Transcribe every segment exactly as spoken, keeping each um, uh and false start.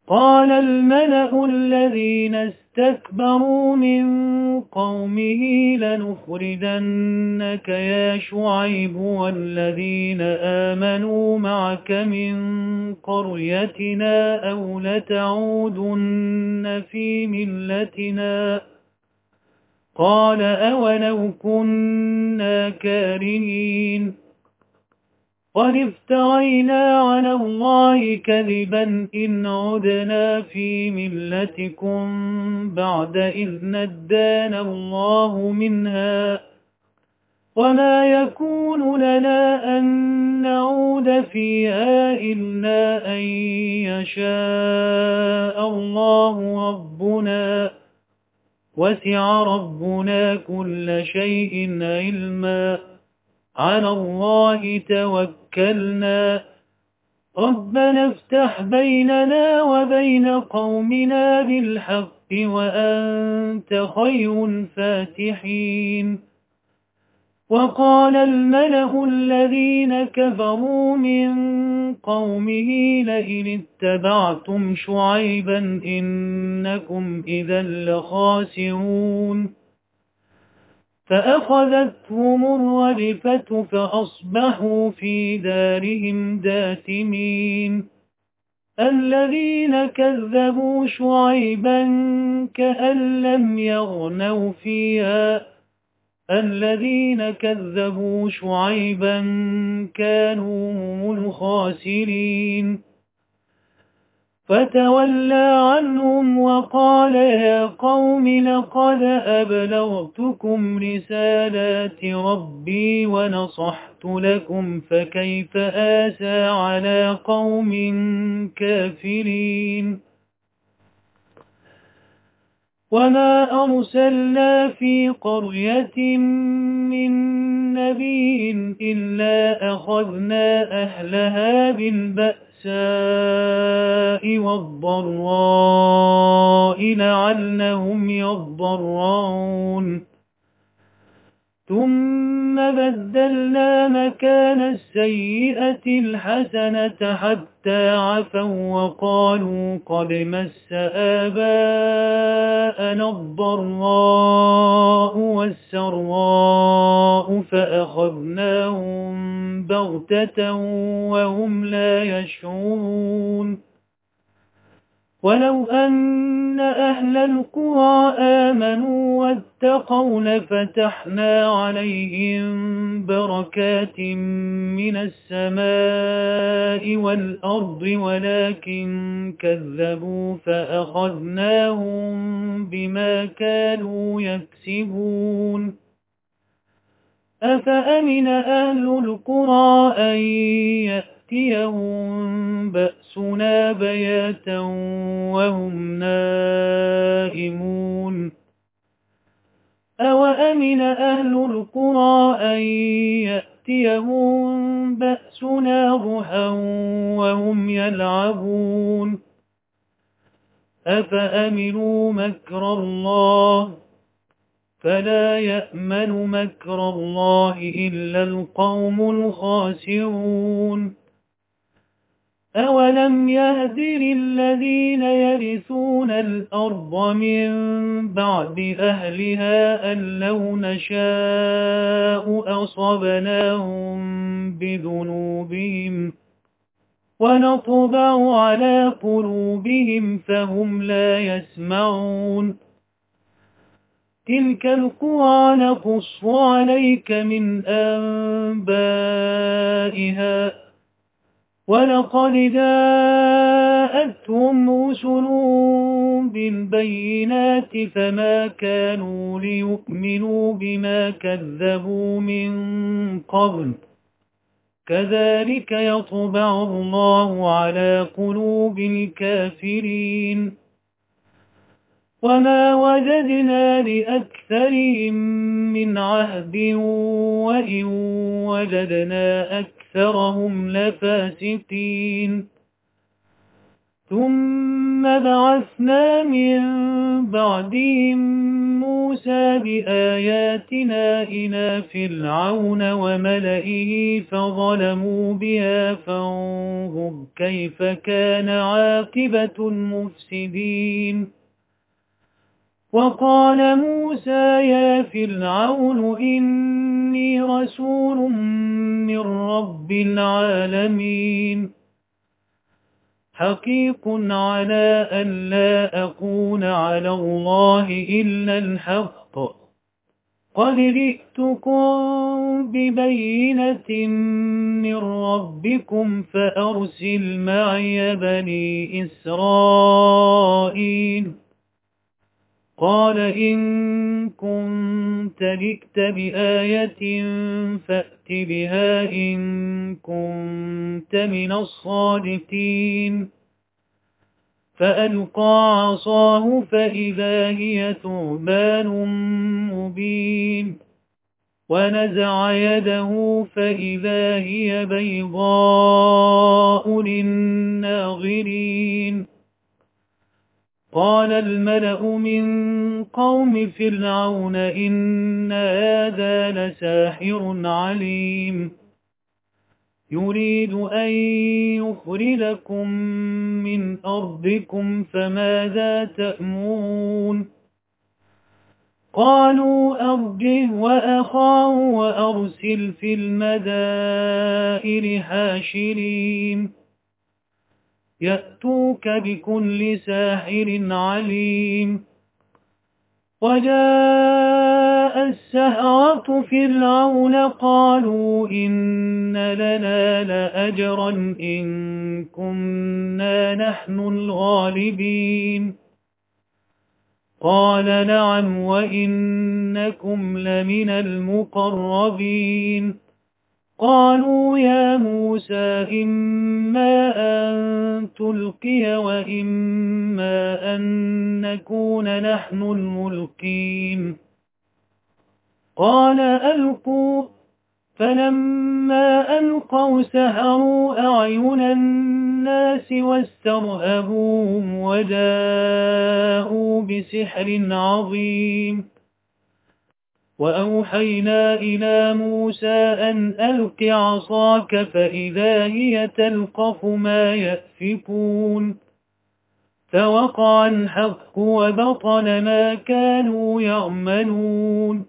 قال الملأ الذين استكبروا من قومه لنخرجنك يا شعيب والذين آمنوا معك من قريتنا أو لتعودن في ملتنا قال أولو كنا كارهين قد افترينا على الله كذبا إن عدنا في ملتكم بعد إذ ندانا الله منها وما يكون لنا أن نعود فيها إلا أن يشاء الله ربنا وسع ربنا كل شيء علما على الله توكلنا ربنا افتح بيننا وبين قومنا بالحق وأنت خير الفاتحين وقال الملأ الذين كفروا من قومه لئن اتبعتم شعيبا إنكم إذا لخاسرون فأخذتهم الرجفة فأصبحوا في دارهم داثمين الذين كذبوا شعيبا كأن لم يغنوا فيها الذين كذبوا شعيبا كانوا هم الخاسرين فتولى عنهم وقال يا قوم لقد أبلغتكم رسالات ربي ونصحت لكم فكيف آسى على قوم كافرين وما أرسلنا في قرية من نبي إلا أخذنا أهلها بالبأساء والضراء لعلهم يضرعون ثم بدلنا مكان السيئة الحسنة حتى عفوا وقالوا قد مس آباءنا الضراء والسراء فأخذناهم بغتة وهم لا يشعرون ولو أن أهل القرى آمنوا واتقوا لفتحنا عليهم بركات من السماء والأرض ولكن كذبوا فأخذناهم بما كانوا يكسبون أفأمن أهل القرى أن يأتيهم بأسنا بياتا وهم نائمون أوأمن أهل القرى أن يأتيهم بأسنا ضحى وهم يلعبون أفأمنوا مكر الله فلا يأمن مكر الله إلا القوم الخاسرون أولم يهد للذين يرثون الأرض من بعد أهلها أن لو نشاء أصبناهم بذنوبهم ونطبع على قلوبهم فهم لا يسمعون تلك القرى نقص عليك من أنبائها ولقد جاءتهم رسل بالبينات فما كانوا ليؤمنوا بما كذبوا من قبل كذلك يطبع الله على قلوب الكافرين وما وجدنا لأكثرهم من عهد وإن وجدنا أكثرهم لفاسقين ثم ثم بعثنا من بعدهم موسى بآياتنا إلى فرعون وملئه فظلموا بها فانظر كيف كان عاقبة المفسدين وقال موسى يا فرعون إني رسول من رب العالمين حقيق على أن لا أكون على الله إلا الحق قد جئتكم ببينة من ربكم فأرسل معي بني إسرائيل قال إن كنت جئت بآية فأت بها إن كنت من الصادقين فألقى عصاه فإذا هي ثعبان مبين ونزع يده فإذا هي بيضاء للناظرين قال الملأ من قوم فرعون إن هذا لساحر عليم يريد أن يخرجكم من أرضكم فماذا تأمرون قالوا أرجه وأخاه وأرسل في المدائن حاشرين يأتوك بكل ساحر عليم وجاء السحرة فرعون قالوا إن لنا لأجرا إن كنا نحن الغالبين قال نعم وإنكم لمن المقربين قالوا يا موسى إما أن تلقي وإما أن نكون نحن الملقين قال ألقوا فلما ألقوا سحروا أعين الناس واسترهبوهم وجاءوا بسحر عظيم وأوحينا إلى موسى أن ألق عصاك فإذا هي تلقف ما يأفكون فوقع الحق وبطل ما كانوا يعملون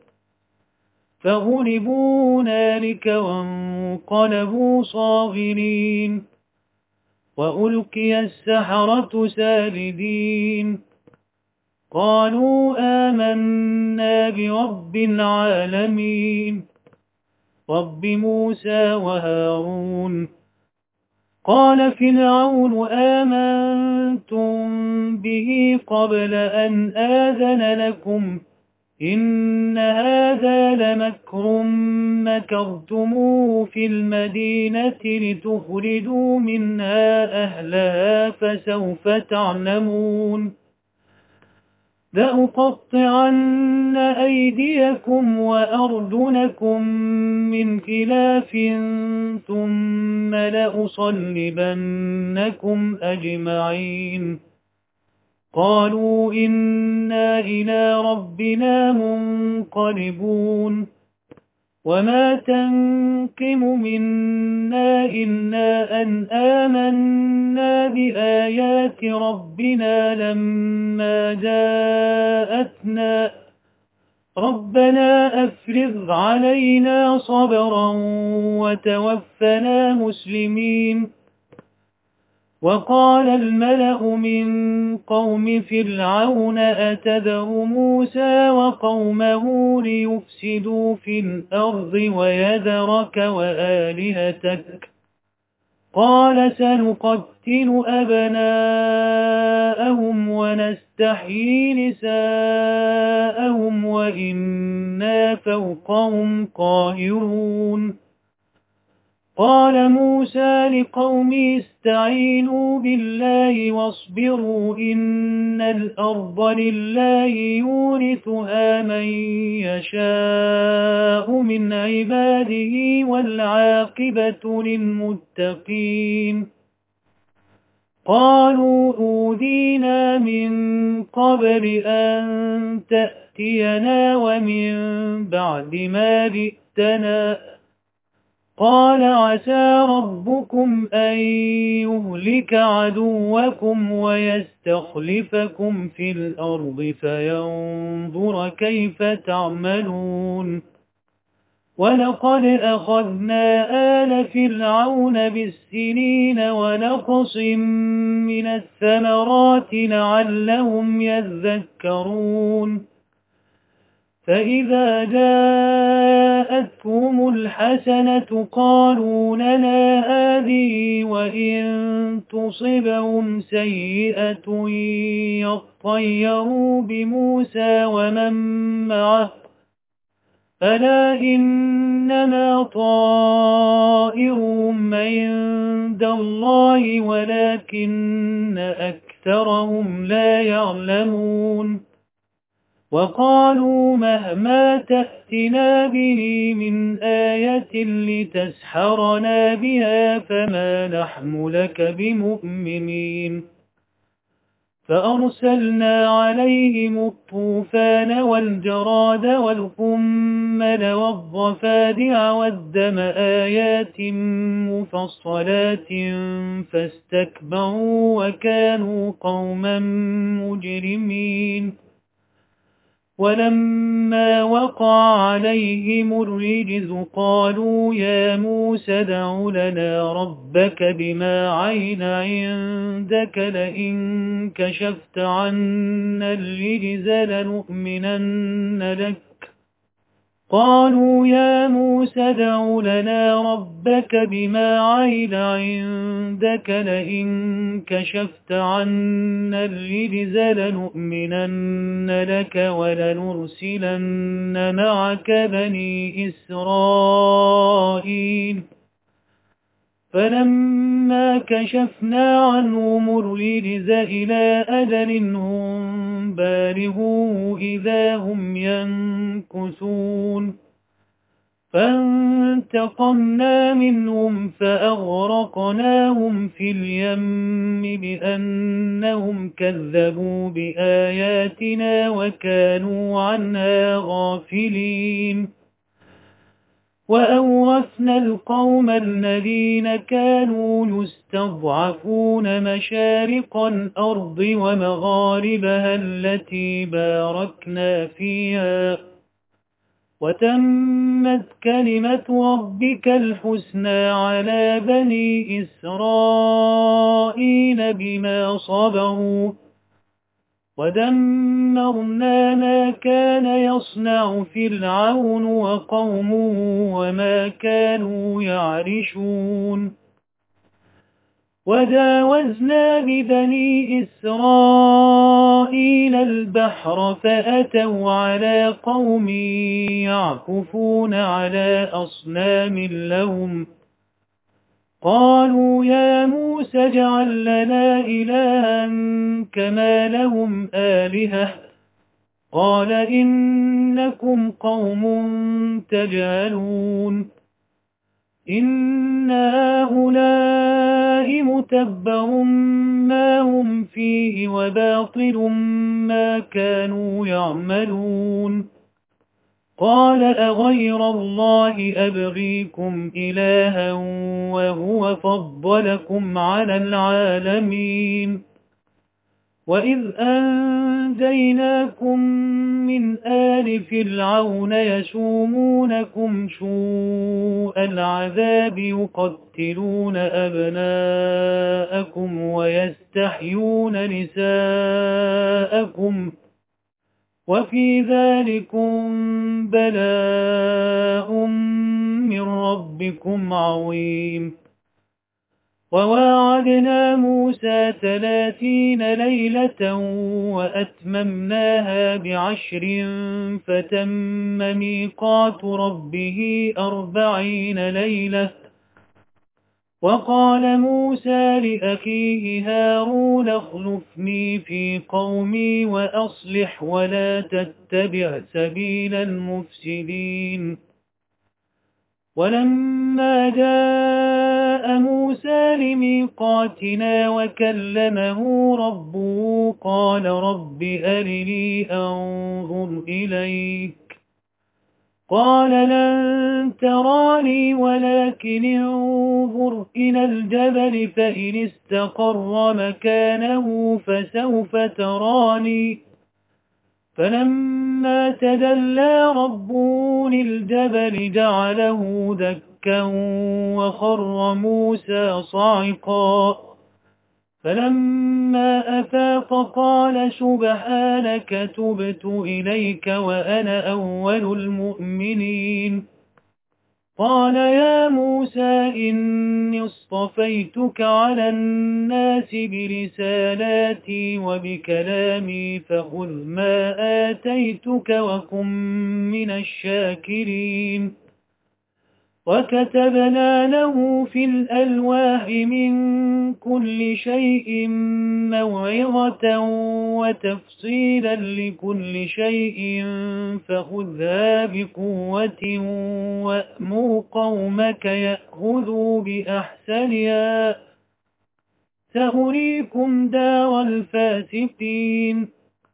فغلبوا هنالك وانقلبوا صاغرين وألقي السحرة ساجدين قالوا آمنا برب العالمين رب موسى وهارون قال فرعون آمنتم به قبل أن آذن لكم إن هذا لمكر مكرتموه في المدينة لتخرجوا منها أهلها فسوف تعلمون لأقطعن أيديكم وأرجلكم من خلاف ثم لأصلبنكم أجمعين قالوا إنا إلى ربنا منقلبون وما تنقم منا إلا أن آمنا بآيات ربنا لما جاءتنا ربنا أفرغ علينا صبرا وتوفنا مسلمين وقال الملأ من قوم فرعون أتذر موسى وقومه ليفسدوا في الأرض ويذرك وآلهتك قال سنقتل أبناءهم ونستحيي نساءهم وإنا فوقهم قاهرون قال موسى لقومه استعينوا بالله واصبروا إن الأرض لله يورثها من يشاء من عباده والعاقبة للمتقين قالوا أوذينا من قبل أن تأتينا ومن بعد ما جئتنا قال عسى ربكم أن يهلك عدوكم ويستخلفكم في الأرض فينظر كيف تعملون ولقد أخذنا آل فرعون بالسنين ونقص من الثمرات لعلهم يذكرون فإذا جاءتهم الحسنة قالوا لنا هذه وإن تصبهم سيئة يطيروا بموسى ومن معه ألا إنما طائرهم عند الله ولكن أكثرهم لا يعلمون وقالوا مهما تأتنا به من آية لتسحرنا بها فما نحن لك بمؤمنين فأرسلنا عليهم الطوفان والجراد والقمل والضفادع والدم آيات مفصلات فاستكبروا وكانوا قوما مجرمين ولما وقع عليهم الرجز قالوا يا موسى ادع لنا ربك بما عهد عندك لئن كشفت عنا الرجز لنؤمنن لك قالوا يا موسى ادع لنا ربك بما عهد عندك لئن كشفت عنا الرجز لنؤمنن لك ولنرسلن معك بني إسرائيل فلما كشفنا عنهم الرجز إلى أجل هم بالغوه إذا هم ينكثون فانتقمنا منهم فأغرقناهم في اليم بأنهم كذبوا بآياتنا وكانوا عنها غافلين وأورثنا القوم الذين كانوا يستضعفون مشارق الأرض ومغاربها التي باركنا فيها وتمت كلمة ربك الحسنى على بني إسرائيل بما صبروا ودمرنا ما كان يصنع فرعون وقومه وما كانوا يعرشون وجاوزنا ببني إسرائيل البحر فأتوا على قوم يعكفون على أصنام لهم قالوا يا موسى اجعل لنا إلها كما لهم آلهة قال إنكم قوم تجهلون إن هؤلاء متبر ما هم فيه وباطل ما كانوا يعملون قال أغير الله أبغيكم إلها وهو فضلكم على العالمين وإذ أنجيناكم من آل فرعون يسومونكم سوء العذاب يقتلون أبناءكم ويستحيون نساءكم وفي ذلكم بلاء من ربكم عظيم وواعدنا موسى ثلاثين ليلة وأتممناها بعشر فتم ميقات ربه أربعين ليلة وقال موسى لأخيه هارون اخلفني في قومي وأصلح ولا تتبع سبيل المفسدين ولما جاء موسى لميقاتنا وكلمه ربه قال رب أرني أنظر إليك قال لن تراني ولكن انظر إلى الجبل فإن استقر مكانه فسوف تراني فلما تدلى ربه للجبل جعله دكا وخر موسى صعقا فلما أفاق قال سبحانك تبت إليك وأنا أول المؤمنين قال يا موسى إني اصطفيتك على الناس برسالاتي وبكلامي فخذ ما آتيتك وكن من الشاكرين وكتبنا له في الألواح من كل شيء موعظة وتفصيلا لكل شيء فخذها بقوة وأمر قومك يأخذوا بأحسنها سأريكم دار الفاسقين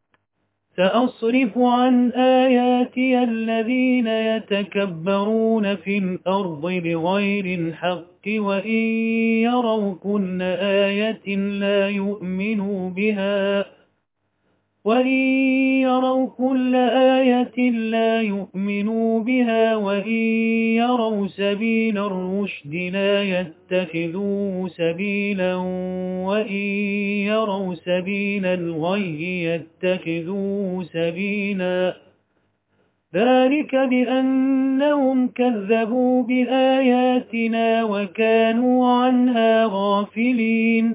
سأصرف عن آياتي الذين يتكبرون في الأرض بغير الحق وإن يروا كل آية لا يؤمنوا بها وإن يروا كل آية لا يؤمنوا بها وإن يروا سبيل الرشد لا يتخذوه سبيلا وإن يروا سبيل الغي يتخذوه سبيلا ذلك بأنهم كذبوا بآياتنا وكانوا عنها غافلين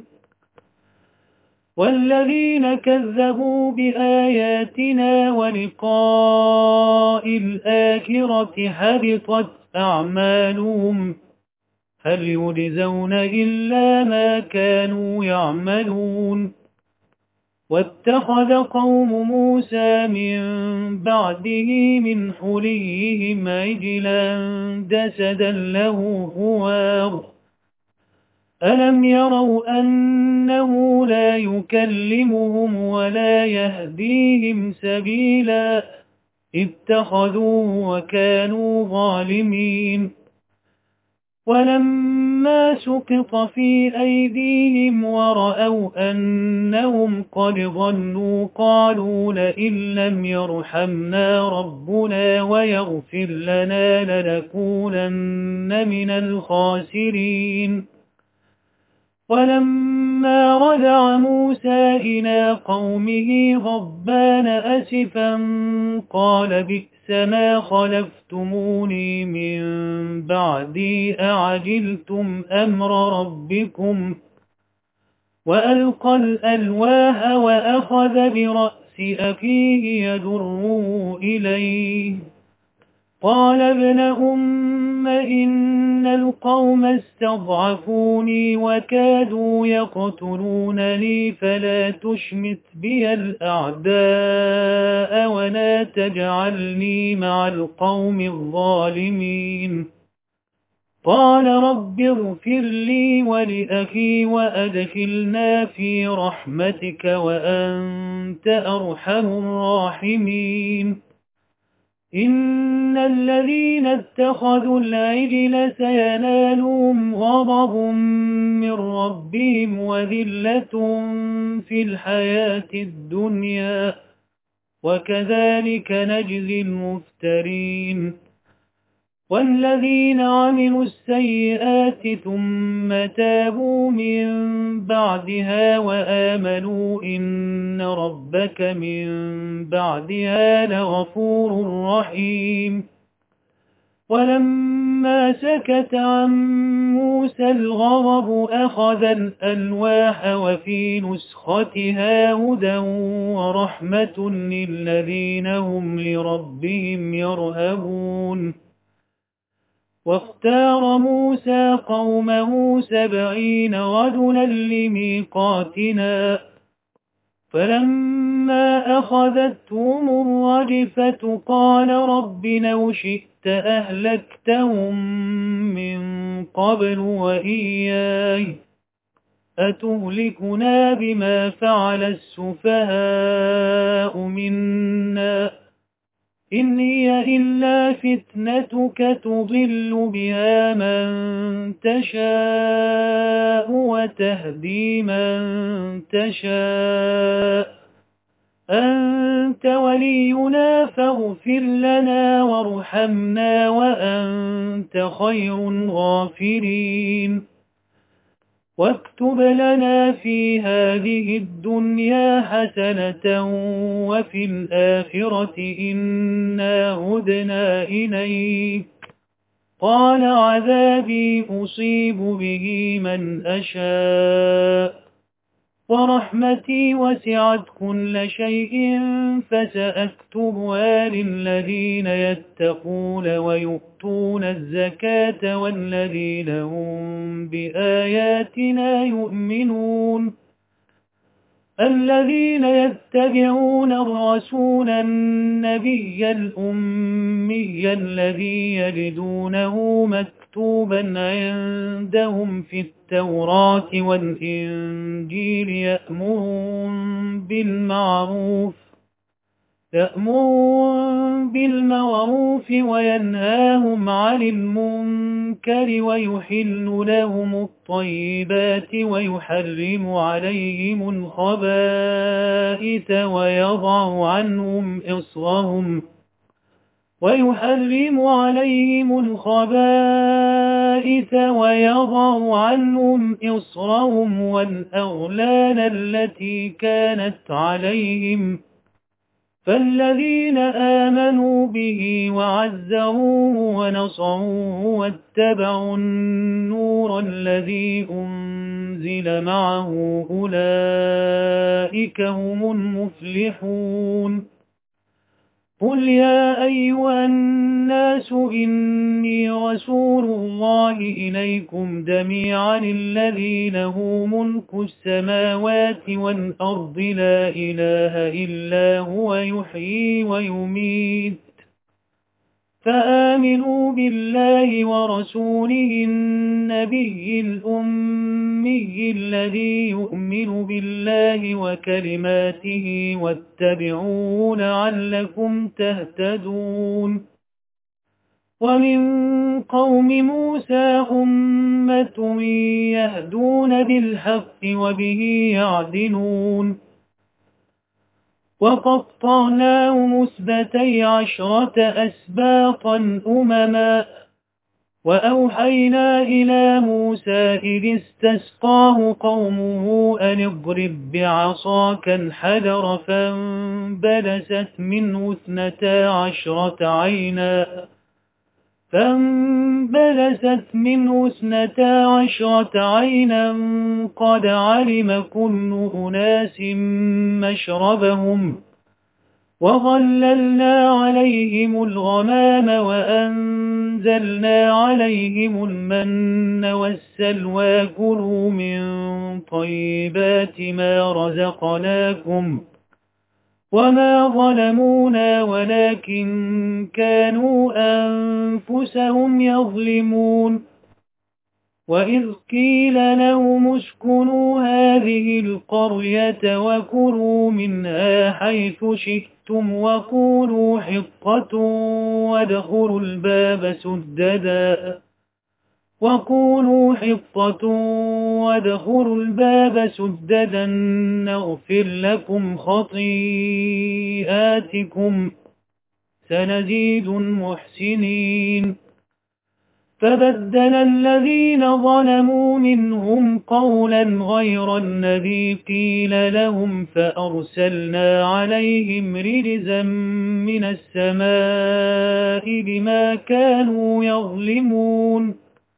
والذين كذبوا بآياتنا ولقاء الآخرة حبطت أعمالهم هل يجزون إلا ما كانوا يعملون واتخذ قوم موسى من بعده من حليهم عجلا جسدا له خوار ألم يروا أنه لا يكلمهم ولا يهديهم سبيلا اتخذوه وكانوا ظالمين ولما سقط في أيديهم ورأوا أنهم قد ضلوا قالوا لئن لم يرحمنا ربنا ويغفر لنا لنكونن من الخاسرين ولما رجع موسى إلى قومه غضبان أسفا قال بئس ما خلفتموني من بعدي أعجلتم أمر ربكم وألقى الألواح وأخذ برأس أخيه يجره إليه قال ابن أم إن القوم استضعفوني وكادوا يقتلونني فلا تشمت بي الأعداء ولا تجعلني مع القوم الظالمين قال رب اغفر لي ولأخي وأدخلنا في رحمتك وأنت أرحم الراحمين إن الذين اتخذوا العجل سينالهم غضب من ربهم وذلة في الحياة الدنيا وكذلك نجزي المفترين والذين عملوا السيئات ثم تابوا من بعدها وآمنوا إن ربك من بعدها لغفور رحيم ولما سكت عن موسى الغضب أخذ الألواح وفي نسختها هدى ورحمة للذين هم لربهم يرهبون واختار موسى قومه سبعين رجلا لميقاتنا فلما فلما أخذتهم الرجفة قال رب لو شئت أهلكتهم من قبل وإياي أتهلكنا بما فعل السفهاء منا إن هي إلا فتنتك تضل بها من تشاء وتهدي من تشاء أنت ولينا فاغفر لنا وارحمنا وأنت خير الغافرين واكتب لنا في هذه الدنيا حسنة وفي الآخرة إنا هدنا إليك قال عذابي أصيب به من أشاء ورحمتي وسعت كل شيء فسأكتبها للذين يتقون ويؤتون الزكاة والذين هم بآياتنا يؤمنون الذين يتبعون الرسول النبي الأمي الذي يجدونه مكتوبا عندهم في التوراة والإنجيل يأمرون بالمعروف يأمرون بالمعروف وينهاهم عن المنكر ويحل لهم الطيبات ويحرم عليهم الخبائث ويضع عنهم إصرهم ويحرم عليهم الخبائث ويضع عنهم إصرهم والأغلال التي كانت عليهم فالذين آمنوا به وعزروه ونصروه واتبعوا النور الذي أنزل معه أولئك هم المفلحون قل يا أيها الناس إني رسول الله إليكم جميعا الذي له ملك السماوات والأرض لا إله إلا هو يحيي ويميت فآمنوا بالله ورسوله النبي الأمي الذي يؤمن بالله وكلماته واتبعوه لعلكم تهتدون ومن قوم موسى أمة يهدون بالحق وبه يعدلون وقطعناهم اثنتي عشرة أسباطا أمما وأوحينا إلى موسى إذ استسقاه قومه أن اضرب بعصاك الحجر فانبجست منه اثنتا عشرة عينا فانبجست منه اثنتا عشرة عينا قد علم كل أناس مشربهم وظللنا عليهم الغمام وأنزلنا عليهم المن والسلوى كلوا من طيبات ما رزقناكم وما ظلمونا ولكن كانوا أنفسهم يظلمون وإذ قيل لهم اسكنوا هذه القرية وكلوا منها حيث شئتم وقولوا حطة وادخلوا الباب سددا وقولوا حطة وادخلوا الباب سددا نغفر لكم خطيئاتكم سنزيد المحسنين فبدل الذين ظلموا منهم قولا غير الذي قيل لهم فأرسلنا عليهم رجزا من السماء بما كانوا يظلمون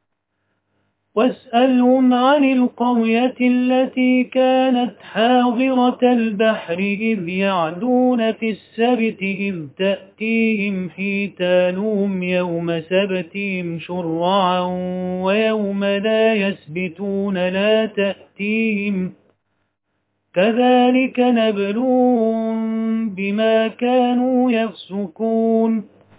واسألهم عن القرية التي كانت حاضرة البحر إذ يعدون في السبت إذ تأتيهم حيتانهم يوم سبتهم شرعا ويوم لا يسبتون لا تأتيهم كذلك نبلوهم بما كانوا يفسقون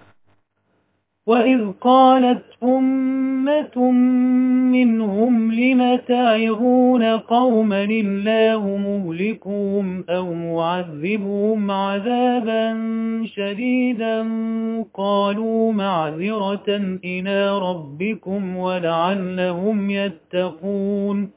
وإذ قالت أمة منهم لم تعظون قوما الله مهلكهم أو معذبهم عذابا شديدا قالوا معذرة إلى ربكم ولعلهم يتقون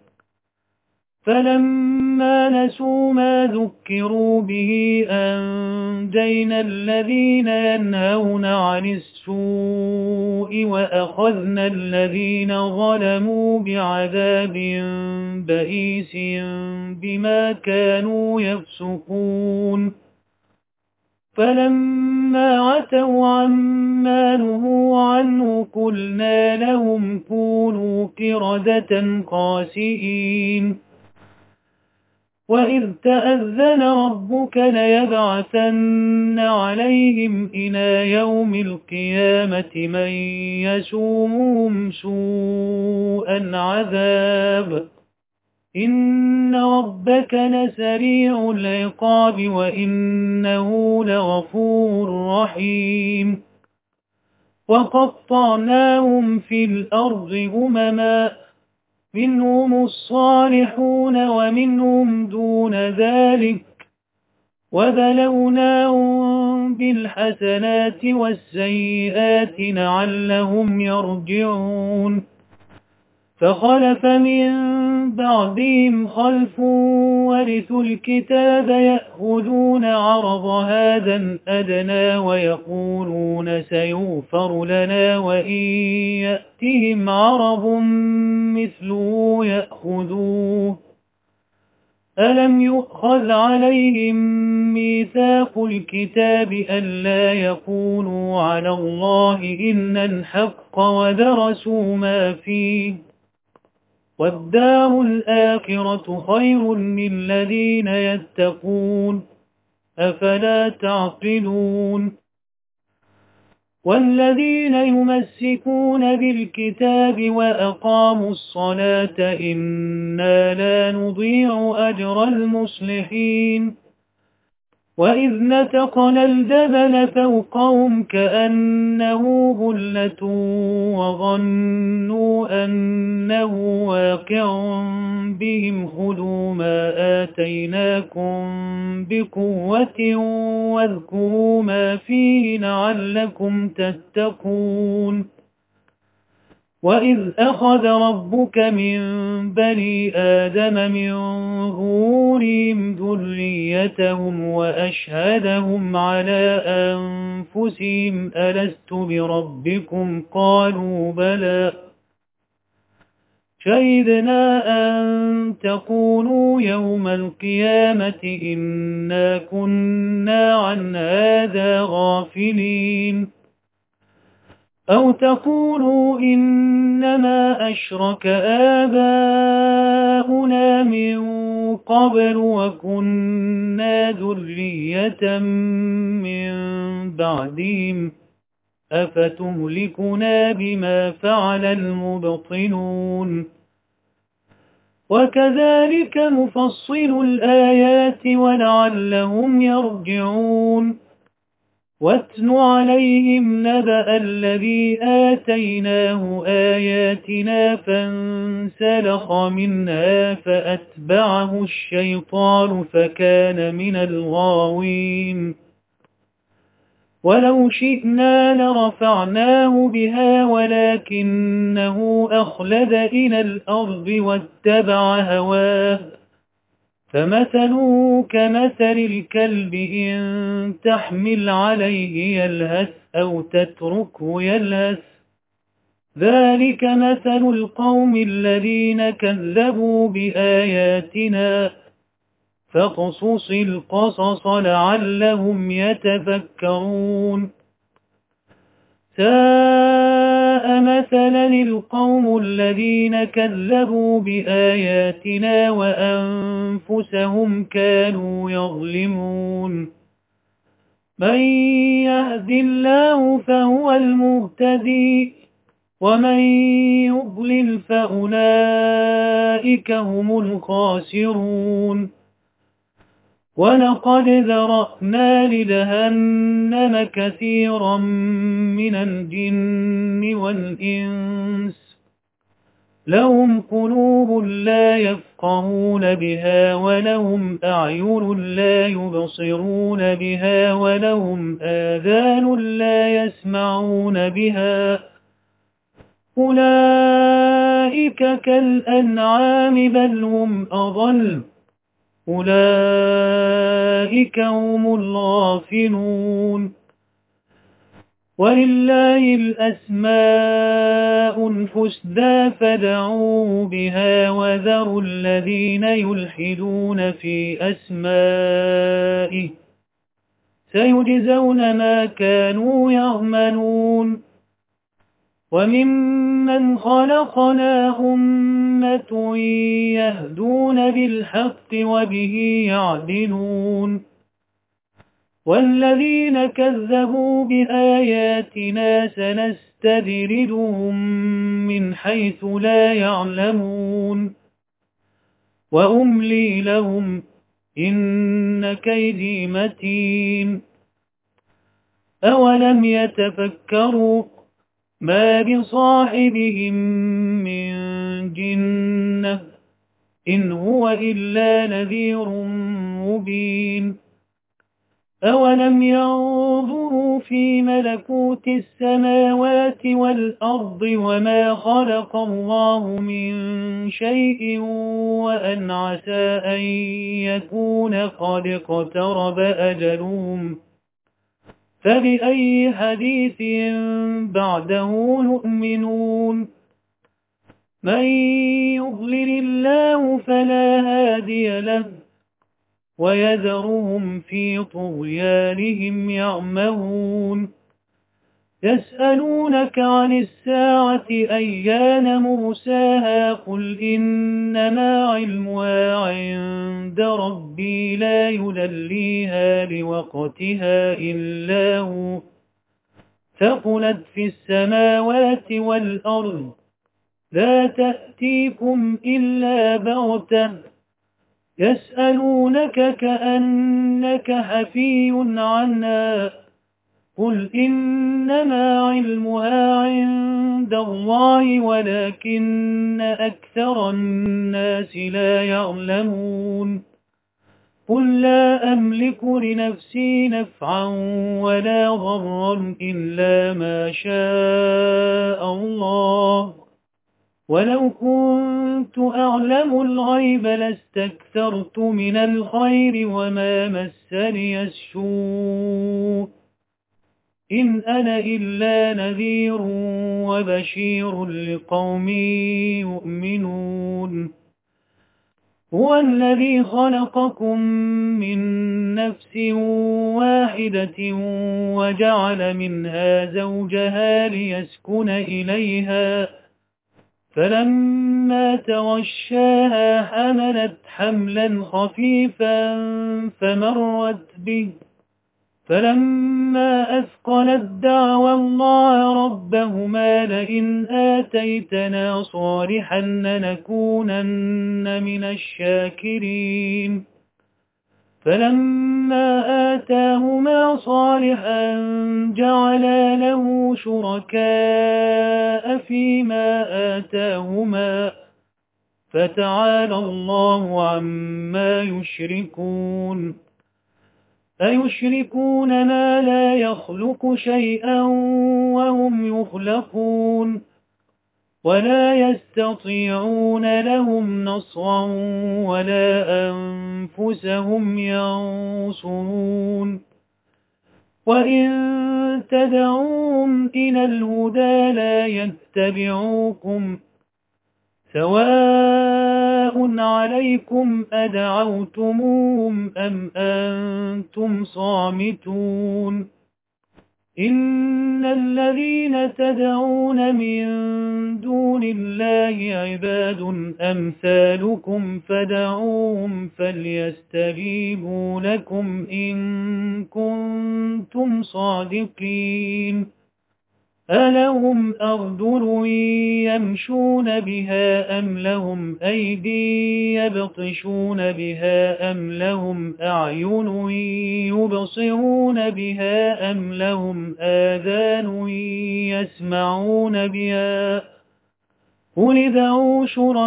فلما نسوا ما ذكروا به أنجينا الذين ينهون عن السوء وأخذنا الذين ظلموا بعذاب بئيس بما كانوا يفسقون فلما عتوا عما نهوا عنه قلنا لهم كونوا قردة خاسئين وإذ تأذن ربك ليبعثن عليهم إلى يوم القيامة من يسومهم سوء العذاب إن ربك لسريع العقاب وإنه لغفور رحيم وقطعناهم في الأرض أمما منهم الصالحون ومنهم دون ذلك وبلوناهم بالحسنات والسيئات لعلهم يرجعون فخلف من بعدهم خلف ورثوا الكتاب يأخذون عرض هذا الأدنى ويقولون سيغفر لنا وإن يأتهم عرض مثله يأخذوه ألم يؤخذ عليهم ميثاق الكتاب ألا يقولوا على الله إلا الحق ودرسوا ما فيه والدار الآخرة خير للذين يتقون أفلا تعقلون والذين يمسكون بالكتاب وأقاموا الصلاة إنا لا نضيع أجر المصلحين وإذ نتقنا الجبل فوقهم كأنه ظلة وظنوا أنه واقع بهم خذوا ما آتيناكم بقوة واذكروا ما فيه لعلكم تتقون وإذ أخذ ربك من بني آدم من ظهورهم ذريتهم وأشهدهم على أنفسهم ألست بربكم قالوا بلى شهدنا أن تقولوا يوم القيامة إنا كنا عن هذا غافلين أو تقولوا إنما أشرك آباؤنا من قبل وكنا ذرية من بعدهم أفتهلكنا بما فعل المبطلون وكذلك نفصل الآيات ولعلهم يرجعون واتل عليهم نبأ الذي آتيناه آياتنا فانسلخ منها فأتبعه الشيطان فكان من الغاوين ولو شئنا لرفعناه بها ولكنه أخلد إلى الأرض واتبع هواه فمثله كمثل الكلب إن تحمل عليه يلهث أو تتركه يلهث ذلك مثل القوم الذين كذبوا بآياتنا فاقصص القصص لعلهم يتفكرون ساء مثلا القوم الذين كذبوا بآياتنا وأنفسهم كانوا يظلمون من يهد الله فهو المهتدي ومن يضلل فأولئك هم الخاسرون ولقد ذرأنا لجهنم كثيرا من الجن والإنس لهم قلوب لا يفقهون بها ولهم أعين لا يبصرون بها ولهم آذان لا يسمعون بها أولئك كالأنعام بل هم أضل أولئك هم الغافلون ولله الأسماء الحسنى فادعوه بها وذروا الذين يلحدون في أسمائه سيجزون ما كانوا يعملون وممن خلقنا أمة يهدون بالحق وبه يعدلون والذين كذبوا بآياتنا سنستدرجهم من حيث لا يعلمون وأملي لهم إن كيدي متين أولم يتفكروا ما بصاحبهم من جنة إن هو إلا نذير مبين أولم ينظروا في ملكوت السماوات والأرض وما خلق الله من شيء وأن عسى أن يكون قد اقترب أجلهم فبأي حديث بعده يؤمنون من يضلل الله فلا هادي له ويذرهم في طغيانهم يعمهون يسألونك عن الساعة أيان مرساها قل إنما علمها عند ربي لا يجليها لوقتها إلا هو ثقلت في السماوات والأرض لا تأتيكم إلا بغتة يسألونك كأنك حفي عنها قل إنما علمها عند الله ولكن أكثر الناس لا يعلمون قل لا أملك لنفسي نفعا ولا ضرا إلا ما شاء الله ولو كنت أعلم الغيب لاستكثرت من الخير وما مسني السوء إن أنا إلا نذير وبشير لقوم يؤمنون هو الذي خلقكم من نفس واحدة وجعل منها زوجها ليسكن إليها فلما تغشاها حملت حملا خفيفا فمرت به فلما أثقلت دعوى الله ربهما لئن آتيتنا صالحا لنكونن من الشاكرين فلما آتاهما صالحا جعلا له شركاء فيما آتاهما فتعالى الله عما يشركون أيشركون ما لا يخلق شيئا وهم يخلقون ولا يستطيعون لهم نصرا ولا أنفسهم ينصرون وإن تدعوهم إلى الهدى لا يتبعوكم سواء عليكم أدعوتموهم أم أنتم صامتون إن الذين تدعون من دون الله عباد أمثالكم فدعوهم فليستجيبوا لكم إن كنتم صادقين ألهم أرجل يمشون بها أم لهم أيدي يبطشون بها أم لهم أعين يبصرون بها أم لهم آذان يسمعون بها قل ادعوا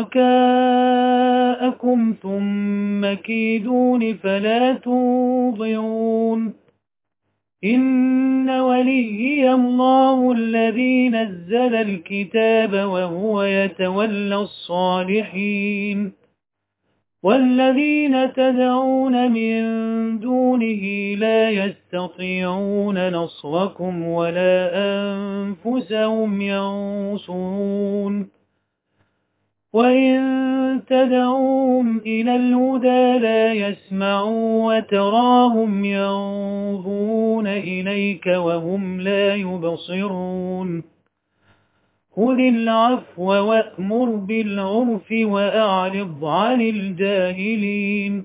شركاءكم ثم كيدون فلا تنظرون إن وليي الله الذي نزل الكتاب وهو يتولى الصالحين والذين تدعون من دونه لا يستطيعون نصركم ولا أنفسهم ينصرون وإن تدعوهم إلى الهدى لا يسمعوا وتراهم ينظرون إليك وهم لا يبصرون خذ العفو وأمر بالعرف وأعرض عن الجاهلين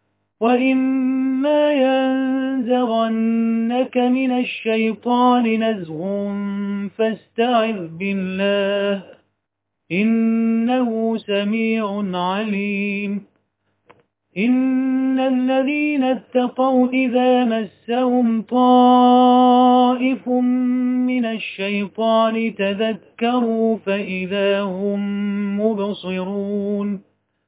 وإما ينزغنك من الشيطان نزغ فاستعذ بالله إنه سميع عليم إن الذين اتقوا إذا مسهم طائف من الشيطان تذكروا فإذا هم مبصرون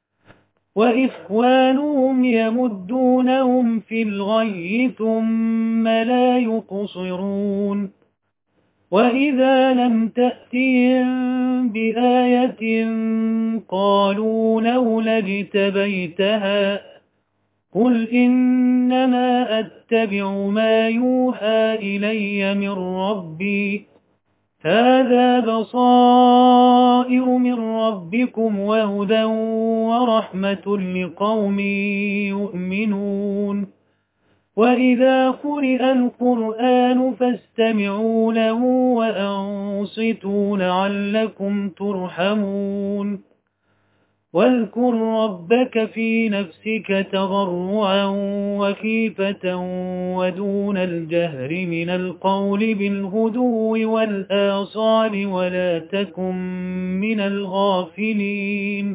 وإخوانهم يمدونهم في الغي ثم لا يقصرون وإذا لم تأتهم بآية قالوا لولا اجتبيتها قل إنما أتبع ما يوحى إلي من ربي هذا بصائر من ربكم وهدى ورحمة لقوم يؤمنون وإذا قرئ القرآن فاستمعوا له وأنصتوا لعلكم ترحمون واذكر ربك في نفسك تضرعا وخيفة ودون الجهر من القول بالغدو والآصال ولا تكن من الغافلين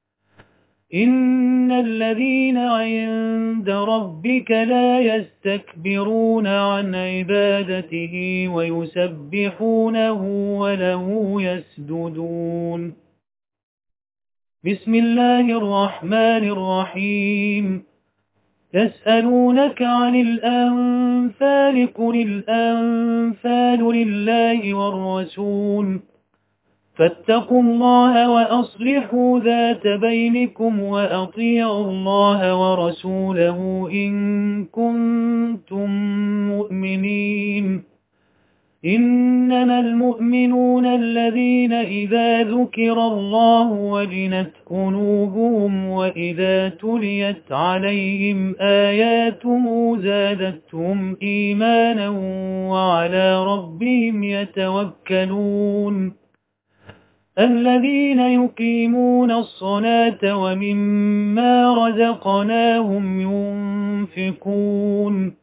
إن الذين عند ربك لا يستكبرون عن عبادته ويسبحونه وله يسجدون بسم الله الرحمن الرحيم يسألونك عن الأنفال قل الأنفال لله والرسول فاتقوا الله وأصلحوا ذات بينكم وأطيعوا الله ورسوله إن كنتم مؤمنين إنما المؤمنون الذين إذا ذكر الله وجلت قلوبهم وإذا تليت عليهم آياته زادتهم إيمانا وعلى ربهم يتوكلون الذين يقيمون الصلاة ومما رزقناهم ينفقون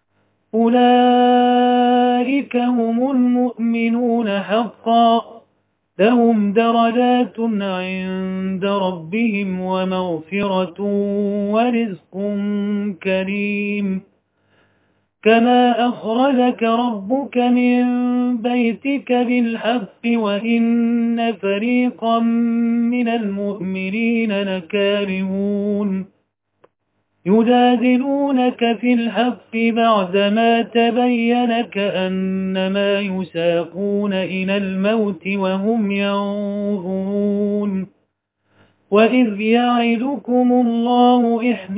أولئك هم المؤمنون حقا لهم درجات عند ربهم ومغفرة ورزق كريم كما أخرجك ربك من بيتك بالحق وإن فريقا من المؤمنين لكارهون يجادلونك في الحق بعدما تبين كأنما يساقون إلى الموت وهم ينظرون وإذ يعدكم الله إحدى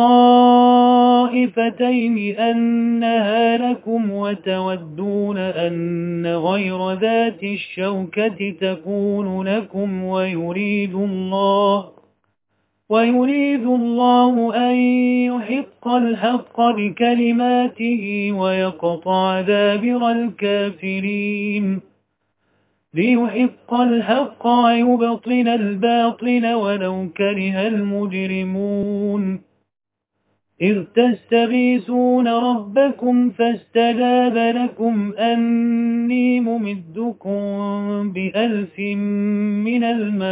الطائفتين أنها لكم وتودون أن غير ذات الشوكة تكون لكم ويريد الله ويريد الله أن يحق الحق بكلماته ويقطع دابر الكافرين ليحق الحق ويبطل الباطل ولو كره المجرمون إذ تستغيثون ربكم فاستجاب لكم أني ممدكم بألف من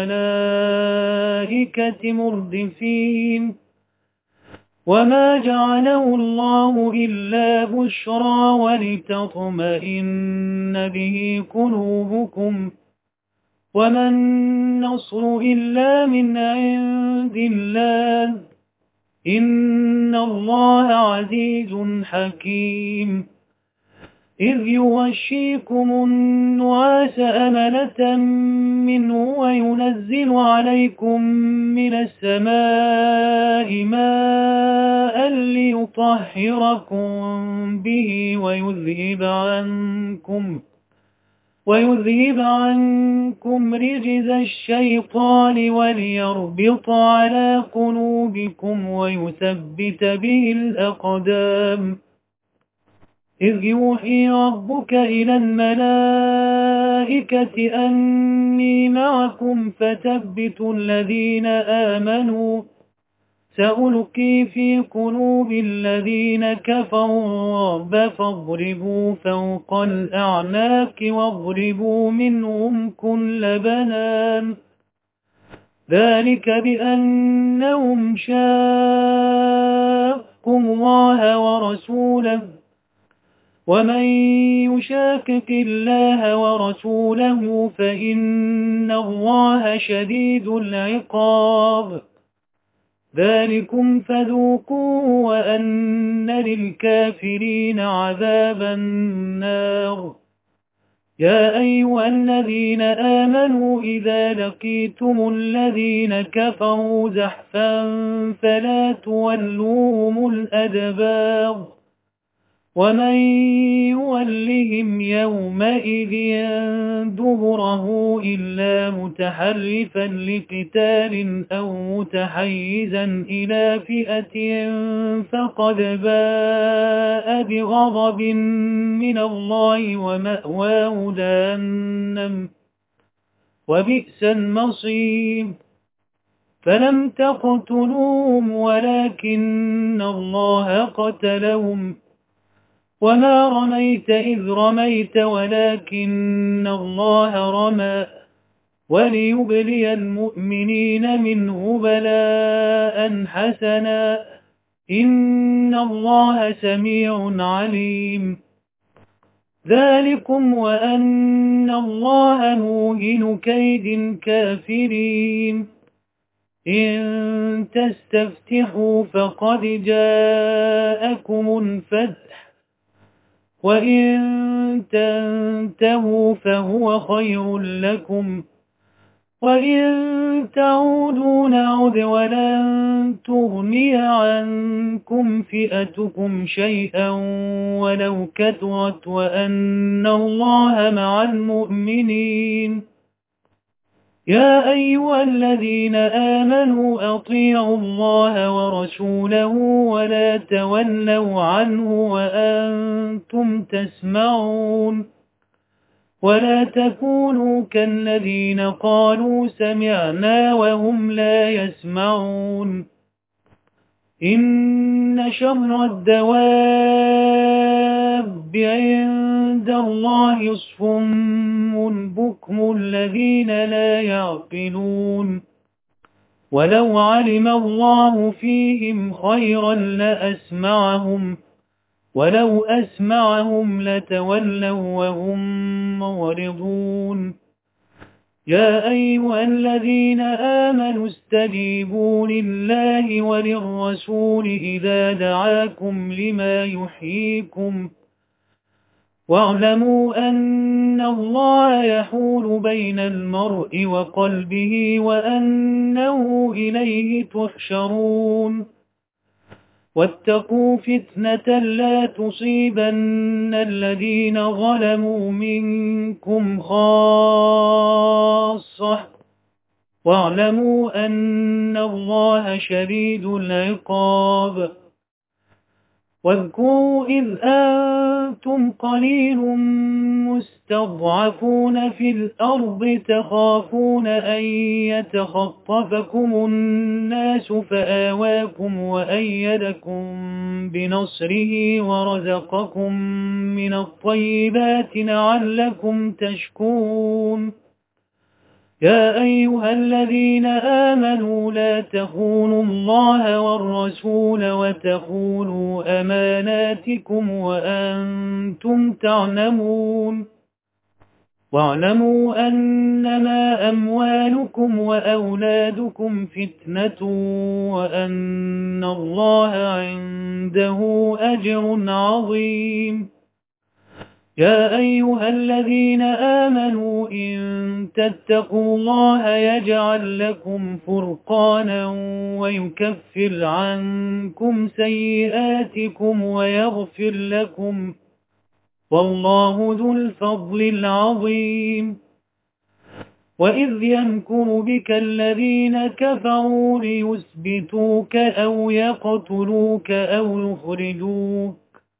الملائكة مردفين وما جعله الله إلا بشرى ولتطمئن به قلوبكم وما النصر إلا من عند الله إن الله عزيز حكيم إذ يغشيكم النعاس أمنة منه وينزل عليكم من السماء ماء ليطهركم به ويذهب عنكم ويذهب عنكم رجز الشيطان وليربط على قلوبكم ويثبت به الأقدام إذ يوحي ربك إلى الملائكة أني معكم فثبتوا الذين آمنوا سألقي في قلوب الذين كفروا الرعب فاضربوا فوق الأعناق واضربوا منهم كل بنان ذلك بأنهم شاقوا الله ورسوله ومن يشاقق الله ورسوله فإن الله شديد العقاب ذلكم فذوقوه وأن للكافرين عذاب النار يا أيها الذين آمنوا إذا لقيتم الذين كفروا زحفا فلا تولوهم الأدبار ومن يولهم يومئذ دبره إلا متحرفا لقتال أو متحيزا إلى فئة فقد باء بغضب من الله ومأواه جهنم وبئس المصير فلم تقتلوهم ولكن الله قتلهم وما رميت إذ رميت ولكن الله رمى وليبلي المؤمنين منه بلاء حسنا إن الله سميع عليم ذلكم وأن الله موهن كيد الكافرين إن تستفتحوا فقد جاءكم الفتح وإن تنتهوا فهو خير لكم وإن تعودوا نعد ولن تغني عنكم فئتكم شيئا ولو كثرت وأن الله مع المؤمنين يا أيها الذين آمنوا أطيعوا الله ورسوله ولا تولوا عنه وأنتم تسمعون ولا تكونوا كالذين قالوا سمعنا وهم لا يسمعون إن شر الدواب عند الله صم بكم الذين لا يعقلون ولو علم الله فيهم خيرا لأسمعهم ولو أسمعهم لتولوا وهم معرضون يا أيها الذين آمنوا استجيبوا لله وللرسول إذا دعاكم لما يحييكم واعلموا أن الله يحول بين المرء وقلبه وأنه إليه تحشرون واتقوا فتنة لا تصيبن الذين ظلموا منكم خاصة واعلموا أن الله شديد العقاب واذكروا إذ أنتم قليل مستضعفون في الأرض تخافون أن يتخطفكم الناس فآواكم وأيدكم بنصره ورزقكم من الطيبات لعلكم تشكرون. يا أيها الذين آمنوا لا تخونوا الله والرسول وتخونوا أماناتكم وأنتم تعلمون. واعلموا أنما أموالكم وأولادكم فتنة وأن الله عنده أجر عظيم. يا أيها الذين آمنوا إن تتقوا الله يجعل لكم فرقانا ويكفر عنكم سيئاتكم ويغفر لكم والله ذو الفضل العظيم. وإذ يمكر بك الذين كفروا ليثبتوك أو يقتلوك أو يخرجوك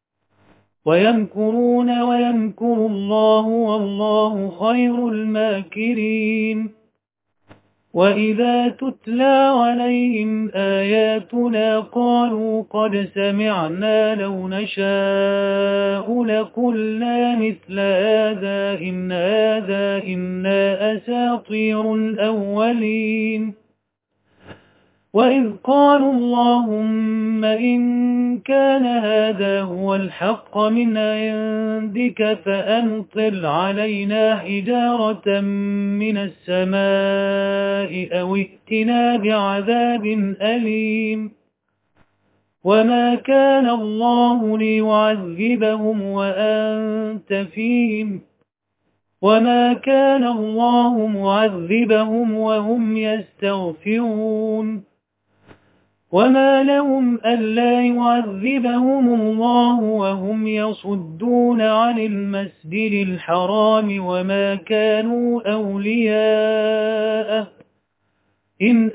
ويمكرون ويمكر الله والله خير الماكرين. وإذا تتلى عليهم آياتنا قالوا قد سمعنا لو نشاء لقلنا مثل هذا إن هذا إلا أساطير الأولين. وإذ قالوا اللهم إن كان هذا هو الحق من عندك فأمطر علينا حجارة من السماء أو ائتنا بعذاب أليم. وما كان الله ليعذبهم وأنت فيهم وما كان الله معذبهم وهم يستغفرون. وما لهم ألا يعذبهم الله وهم يصدون عن المسجد الحرام وما كانوا أولياءه إن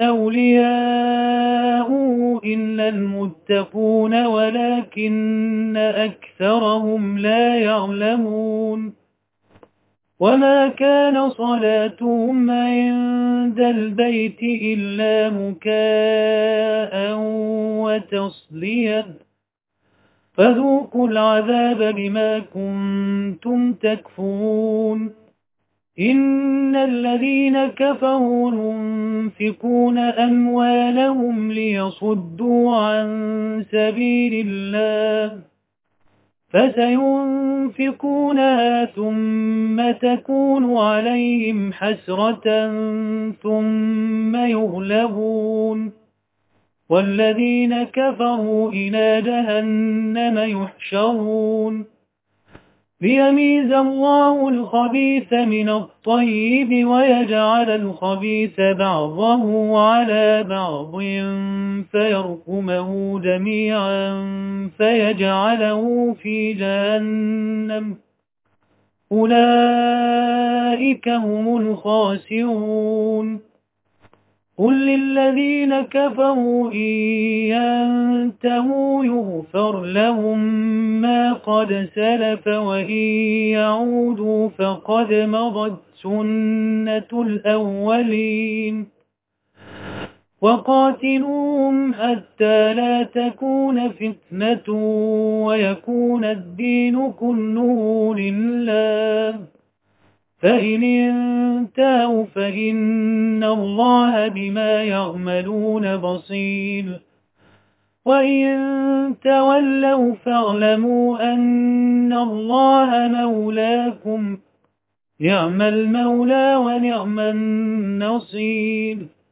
أولياءه إلا المتقون ولكن أكثرهم لا يعلمون. وما كان صلاتهم عند البيت إلا مكاء وتصليا فذوقوا العذاب بما كنتم تكفرون. إن الذين كفروا ينفقون أموالهم ليصدوا عن سبيل الله فسينفقونها ثم تكون عليهم حسرة ثم يغلبون والذين كفروا إلى جهنم يحشرون. ليميز الله الخبيث من الطيب ويجعل الخبيث بعضه على بعض فيركمه جميعا فيجعله في جهنم أولئك هم الخاسرون. قل للذين كفروا إن ينتهوا يغفر لهم ما قد سلف وإن يعودوا فقد مضت سنة الأولين. وقاتلوهم حتى لا تكون فتنة ويكون الدين كله لله فإن انتهوا فإن الله بما يعملون بصير. وإن تولوا فاعلموا أن الله مولاكم نعم المولى ونعم النصير.